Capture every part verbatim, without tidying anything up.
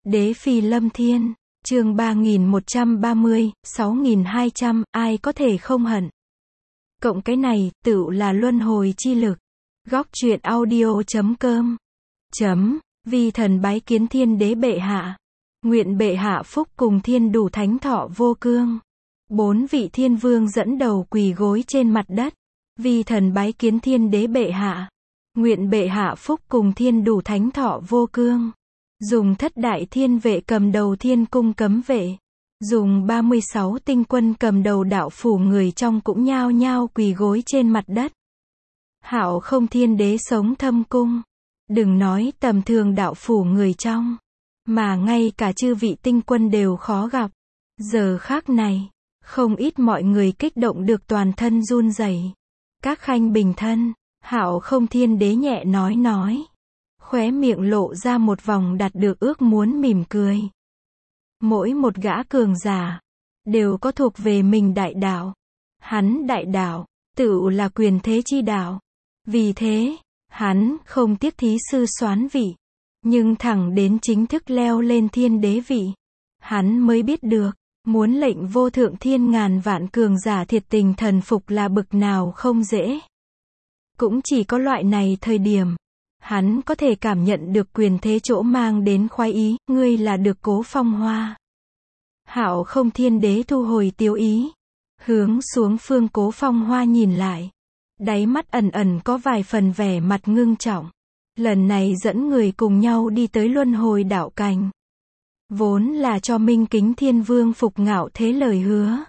Đế phi lâm thiên, chương ba nghìn một trăm ba mươi, sáu nghìn hai trăm, ai có thể không hận. Cộng cái này, tựu là luân hồi chi lực. Góc truyện audio chấm com. Chấm, vi thần bái kiến thiên đế bệ hạ. Nguyện bệ hạ phúc cùng thiên đủ thánh thọ vô cương. Bốn vị thiên vương dẫn đầu quỳ gối trên mặt đất. Vi thần bái kiến thiên đế bệ hạ. Nguyện bệ hạ phúc cùng thiên đủ thánh thọ vô cương. Dùng thất đại thiên vệ cầm đầu thiên cung cấm vệ. Dùng ba mươi sáu tinh quân cầm đầu đạo phủ, người trong cũng nhao nhao quỳ gối trên mặt đất. Hạo không thiên đế sống thâm cung. Đừng nói tầm thường đạo phủ người trong, mà ngay cả chư vị tinh quân đều khó gặp. Giờ khác này, không ít mọi người kích động được toàn thân run rẩy. Các khanh bình thân, Hạo không thiên đế nhẹ nói nói. Khóe miệng lộ ra một vòng đạt được ước muốn mỉm cười. Mỗi một gã cường giả, đều có thuộc về mình đại đạo. Hắn đại đạo, tựu là quyền thế chi đạo. Vì thế, hắn không tiếc thí sư soán vị, nhưng thẳng đến chính thức leo lên thiên đế vị, hắn mới biết được, muốn lệnh vô thượng thiên ngàn vạn cường giả thiệt tình thần phục là bực nào không dễ. Cũng chỉ có loại này thời điểm, hắn có thể cảm nhận được quyền thế chỗ mang đến khoái ý. Ngươi là được Cố Phong Hoa. Hạo không thiên đế thu hồi tiêu ý, hướng xuống phương Cố Phong Hoa nhìn lại. Đáy mắt ẩn ẩn có vài phần vẻ mặt ngưng trọng. Lần này dẫn người cùng nhau đi tới luân hồi đạo cành, vốn là cho minh kính thiên vương phục ngạo thế lời hứa.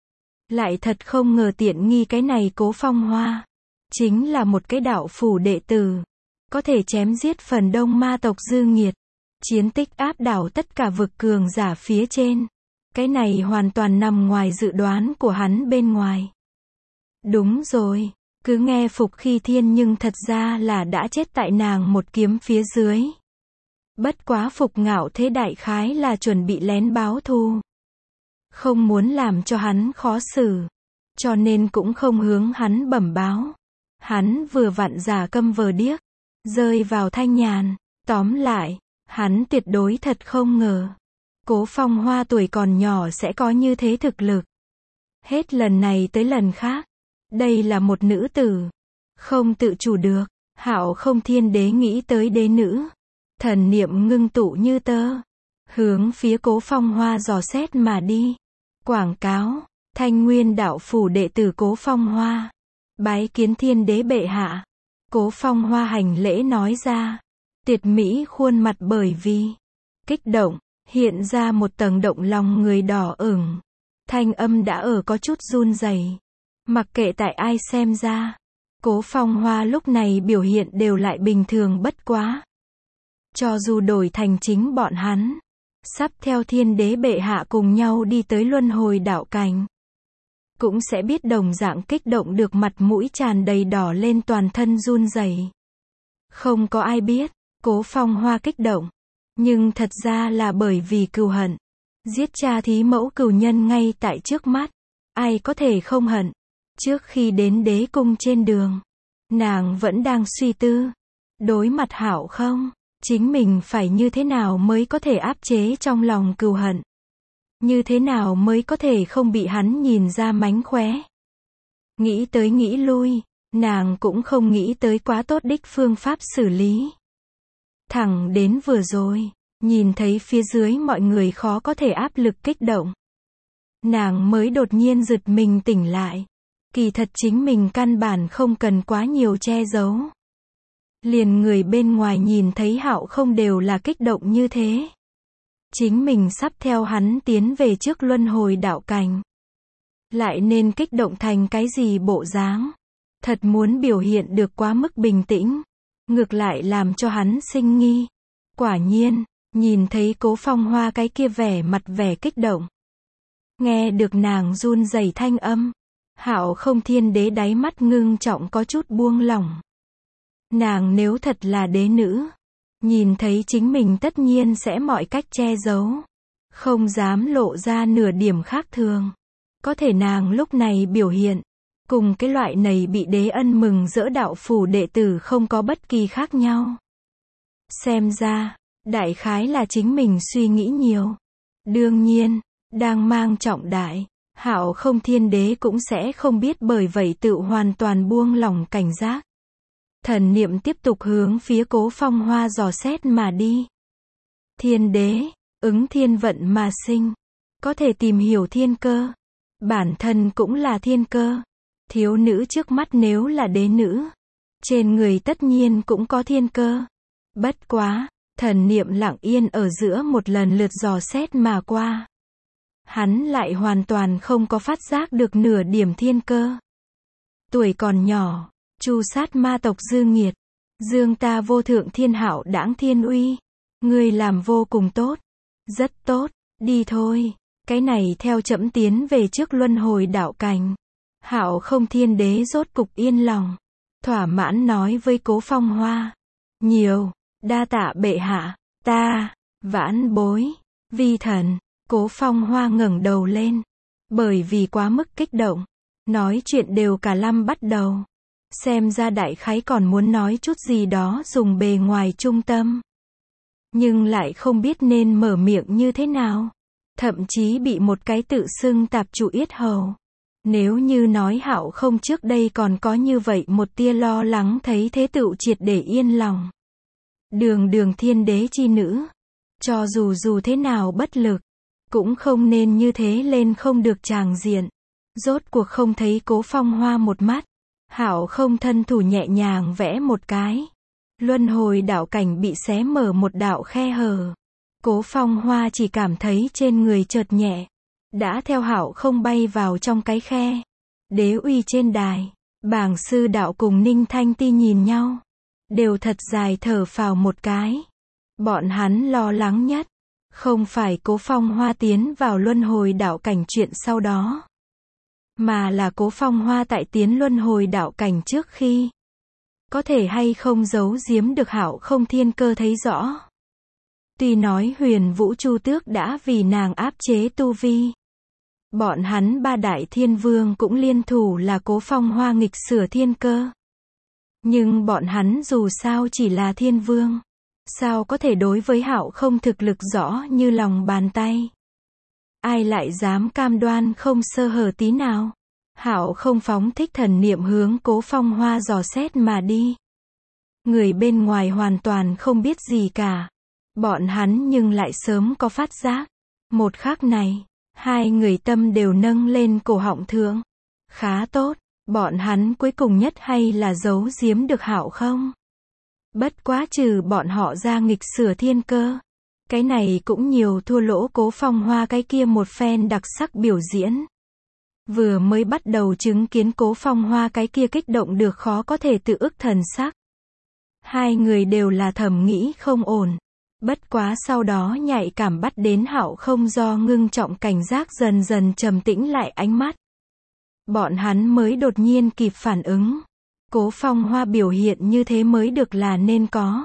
Lại thật không ngờ tiện nghi cái này Cố Phong Hoa, chính là một cái đạo phủ đệ tử, có thể chém giết phần đông ma tộc dư nghiệt, chiến tích áp đảo tất cả vực cường giả phía trên. Cái này hoàn toàn nằm ngoài dự đoán của hắn bên ngoài. Đúng rồi, cứ nghe Phục Khi Thiên nhưng thật ra là đã chết tại nàng một kiếm phía dưới. Bất quá Phục ngạo thế đại khái là chuẩn bị lén báo thù, không muốn làm cho hắn khó xử, cho nên cũng không hướng hắn bẩm báo. Hắn vừa vặn giả câm vờ điếc, rơi vào thanh nhàn. Tóm lại, hắn tuyệt đối thật không ngờ Cố Phong Hoa tuổi còn nhỏ sẽ có như thế thực lực. Hết lần này tới lần khác, đây là một nữ tử, không tự chủ được. Hạo không thiên đế nghĩ tới đế nữ, thần niệm ngưng tụ như tơ, hướng phía Cố Phong Hoa dò xét mà đi. Quảng cáo: Thanh Nguyên đạo phủ đệ tử Cố Phong Hoa, bái kiến thiên đế bệ hạ. Cố Phong Hoa hành lễ nói ra, tuyệt mỹ khuôn mặt bởi vì kích động, hiện ra một tầng động lòng người đỏ ửng. Thanh âm đã ở có chút run rẩy. Mặc kệ tại ai xem ra, Cố Phong Hoa lúc này biểu hiện đều lại bình thường bất quá. Cho dù đổi thành chính bọn hắn, sắp theo thiên đế bệ hạ cùng nhau đi tới luân hồi đạo cành, cũng sẽ biết đồng dạng kích động được, mặt mũi tràn đầy đỏ lên, toàn thân run rẩy. Không có ai biết, Cố Phong Hoa kích động, nhưng thật ra là bởi vì cừu hận. Giết cha thí mẫu cừu nhân ngay tại trước mắt, ai có thể không hận. Trước khi đến đế cung trên đường, nàng vẫn đang suy tư, đối mặt Hạo không, chính mình phải như thế nào mới có thể áp chế trong lòng cừu hận. Như thế nào mới có thể không bị hắn nhìn ra mánh khóe. Nghĩ tới nghĩ lui, nàng cũng không nghĩ tới quá tốt đích phương pháp xử lý. Thẳng đến vừa rồi, nhìn thấy phía dưới mọi người khó có thể áp lực kích động, nàng mới đột nhiên giật mình tỉnh lại. Kỳ thật chính mình căn bản không cần quá nhiều che giấu. Liền người bên ngoài nhìn thấy Hạo không đều là kích động như thế. Chính mình sắp theo hắn tiến về trước luân hồi đạo cành, lại nên kích động thành cái gì bộ dáng. Thật muốn biểu hiện được quá mức bình tĩnh, ngược lại làm cho hắn sinh nghi. Quả nhiên, nhìn thấy Cố Phong Hoa cái kia vẻ mặt vẻ kích động, nghe được nàng run rẩy thanh âm, Hạo không thiên đế đáy mắt ngưng trọng có chút buông lỏng. Nàng nếu thật là đế nữ, nhìn thấy chính mình tất nhiên sẽ mọi cách che giấu, không dám lộ ra nửa điểm khác thường. Có thể nàng lúc này biểu hiện, cùng cái loại này bị đế ân mừng rỡ đạo phủ đệ tử không có bất kỳ khác nhau. Xem ra, Đại khái là chính mình suy nghĩ nhiều. Đương nhiên, đang mang trọng đại, Hạo không thiên đế cũng sẽ không biết, bởi vậy tự hoàn toàn buông lỏng cảnh giác. Thần niệm tiếp tục hướng phía Cố Phong Hoa dò xét mà đi. Thiên đế, ứng thiên vận mà sinh, có thể tìm hiểu thiên cơ. Bản thân cũng là thiên cơ. Thiếu nữ trước mắt nếu là đế nữ, trên người tất nhiên cũng có thiên cơ. Bất quá, thần niệm lặng yên ở giữa một lần lượt dò xét mà qua. Hắn lại hoàn toàn không có phát giác được nửa điểm thiên cơ. Tuổi còn nhỏ, tru sát ma tộc dư nghiệt, dương ta vô thượng thiên hạo đãng thiên uy. Ngươi làm vô cùng tốt. Rất tốt, đi thôi. Cái này theo trẫm tiến về trước luân hồi đạo cảnh. Hạo không thiên đế rốt cục yên lòng. Thỏa mãn nói với Cố Phong Hoa. Nhiều, đa tạ bệ hạ, ta, vãn bối, vi thần. Cố Phong Hoa ngẩng đầu lên. Bởi vì quá mức kích động, nói chuyện đều cả lăm bắt đầu. Xem ra đại khái còn muốn nói chút gì đó dùng bề ngoài trung tâm. Nhưng lại không biết nên mở miệng như thế nào. Thậm chí bị một cái tự xưng tạp trụ yết hầu. Nếu như nói Hạo không trước đây còn có như vậy một tia lo lắng, thấy thế tựu triệt để yên lòng. Đường đường thiên đế chi nữ, cho dù dù thế nào bất lực, cũng không nên như thế lên không được tràng diện. Rốt cuộc không thấy Cố Phong Hoa một mắt, Hạo không thân thủ nhẹ nhàng vẽ một cái. Luân hồi đạo cảnh bị xé mở một đạo khe hở. Cố Phong Hoa chỉ cảm thấy trên người chợt nhẹ, đã theo Hạo không bay vào trong cái khe. Đế uy trên đài, Bàng sư đạo cùng Ninh Thanh Ti nhìn nhau, đều thật dài thở phào một cái. Bọn hắn lo lắng nhất, không phải Cố Phong Hoa tiến vào luân hồi đạo cảnh chuyện sau đó, mà là Cố Phong Hoa tại tiến luân hồi đạo cảnh trước khi, có thể hay không giấu giếm được Hạo không thiên cơ thấy rõ. Tuy nói Huyền Vũ Chu Tước đã vì nàng áp chế tu vi, bọn hắn ba đại thiên vương cũng liên thủ là Cố Phong Hoa nghịch sửa thiên cơ. Nhưng bọn hắn dù sao chỉ là thiên vương, sao có thể đối với Hạo không thực lực rõ như lòng bàn tay. Ai lại dám cam đoan không sơ hở tí nào. Hạo không phóng thích thần niệm hướng Cố Phong Hoa dò xét mà đi. Người bên ngoài hoàn toàn không biết gì cả. Bọn hắn nhưng lại sớm có phát giác. Một khắc này, hai người tâm đều nâng lên cổ họng thượng. Khá tốt, bọn hắn cuối cùng nhất hay là giấu giếm được Hạo không? Bất quá trừ bọn họ ra nghịch sửa thiên cơ, cái này cũng nhiều thua lỗ Cố Phong Hoa cái kia một phen đặc sắc biểu diễn. Vừa mới bắt đầu chứng kiến Cố Phong Hoa cái kia kích động được khó có thể tự ức thần sắc. Hai người đều là thầm nghĩ không ổn. Bất quá sau đó nhạy cảm bắt đến Hạo không do ngưng trọng cảnh giác dần dần trầm tĩnh lại ánh mắt. Bọn hắn mới đột nhiên kịp phản ứng. Cố Phong Hoa biểu hiện như thế mới được là nên có.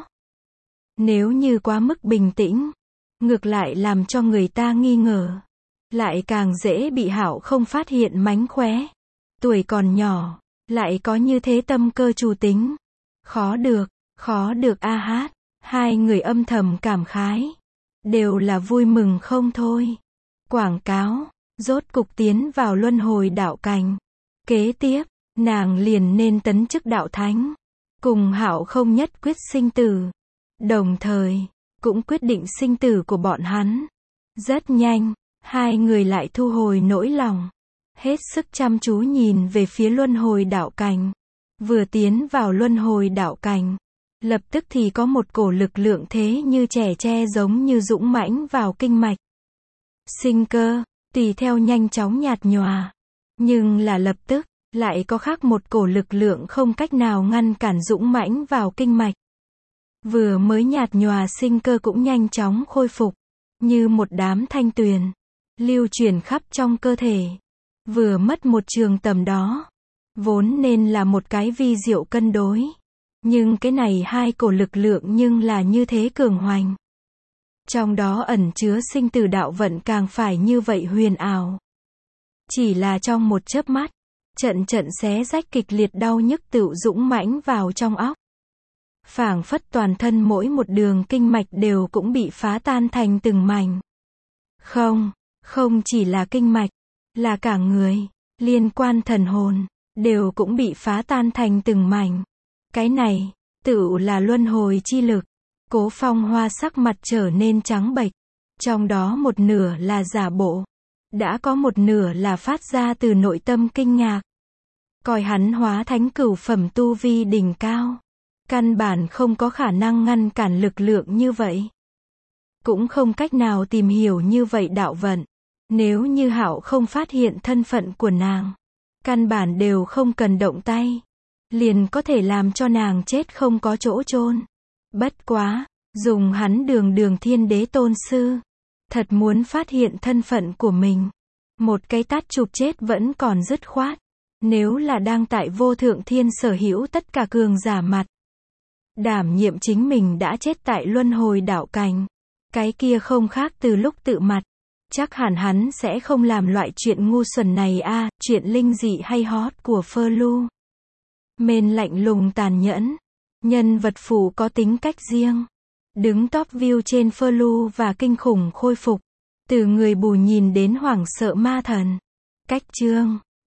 Nếu như quá mức bình tĩnh, ngược lại làm cho người ta nghi ngờ, lại càng dễ bị Hạo không phát hiện mánh khóe. Tuổi còn nhỏ, lại có như thế tâm cơ chủ tính. Khó được, khó được a hát. Hai người âm thầm cảm khái, đều là vui mừng không thôi. Quảng cáo, rốt cục tiến vào luân hồi đạo cảnh. Kế tiếp, nàng liền nên tấn chức đạo thánh, cùng Hạo không nhất quyết sinh tử. Đồng thời, cũng quyết định sinh tử của bọn hắn. Rất nhanh, hai người lại thu hồi nỗi lòng, hết sức chăm chú nhìn về phía luân hồi đạo cảnh. Vừa tiến vào luân hồi đạo cảnh, lập tức thì có một cổ lực lượng thế như trẻ tre giống như dũng mãnh vào kinh mạch. Sinh cơ, tùy theo nhanh chóng nhạt nhòa. Nhưng là lập tức, lại có khác một cổ lực lượng không cách nào ngăn cản dũng mãnh vào kinh mạch. Vừa mới nhạt nhòa sinh cơ cũng nhanh chóng khôi phục, như một đám thanh tuyền, lưu chuyển khắp trong cơ thể. Vừa mất một trường tầm đó, vốn nên là một cái vi diệu cân đối. Nhưng cái này hai cổ lực lượng nhưng là như thế cường hoành. Trong đó ẩn chứa sinh tử đạo vận càng phải như vậy huyền ảo. Chỉ là trong một chớp mắt, trận trận xé rách kịch liệt đau nhức tựu dũng mãnh vào trong óc. phảng phất toàn thân mỗi một đường kinh mạch đều cũng bị phá tan thành từng mảnh. Không, không chỉ là kinh mạch, là cả người, liên quan thần hồn, đều cũng bị phá tan thành từng mảnh. Cái này, tựu là luân hồi chi lực. Cố Phong Hoa sắc mặt trở nên trắng bệch, trong đó một nửa là giả bộ, đã có một nửa là phát ra từ nội tâm kinh ngạc. Coi hắn hóa thánh cửu phẩm tu vi đỉnh cao, căn bản không có khả năng ngăn cản lực lượng như vậy. Cũng không cách nào tìm hiểu như vậy đạo vận. Nếu như Hạo không phát hiện thân phận của nàng, căn bản đều không cần động tay, liền có thể làm cho nàng chết không có chỗ chôn. Bất quá, dùng hắn đường đường thiên đế tôn sư, thật muốn phát hiện thân phận của mình, một cái tát chụp chết vẫn còn dứt khoát. Nếu là đang tại vô thượng thiên sở hữu tất cả cường giả mặt, đảm nhiệm chính mình đã chết tại luân hồi đạo cảnh, cái kia không khác từ lúc tự mặt, chắc hẳn hắn sẽ không làm loại chuyện ngu xuẩn này a. À, chuyện linh dị hay hot của Phơ Lu. Mên lạnh lùng tàn nhẫn, nhân vật phụ có tính cách riêng, đứng top view trên Phơ Lu và kinh khủng khôi phục, từ người bù nhìn đến hoảng sợ ma thần. Cách chương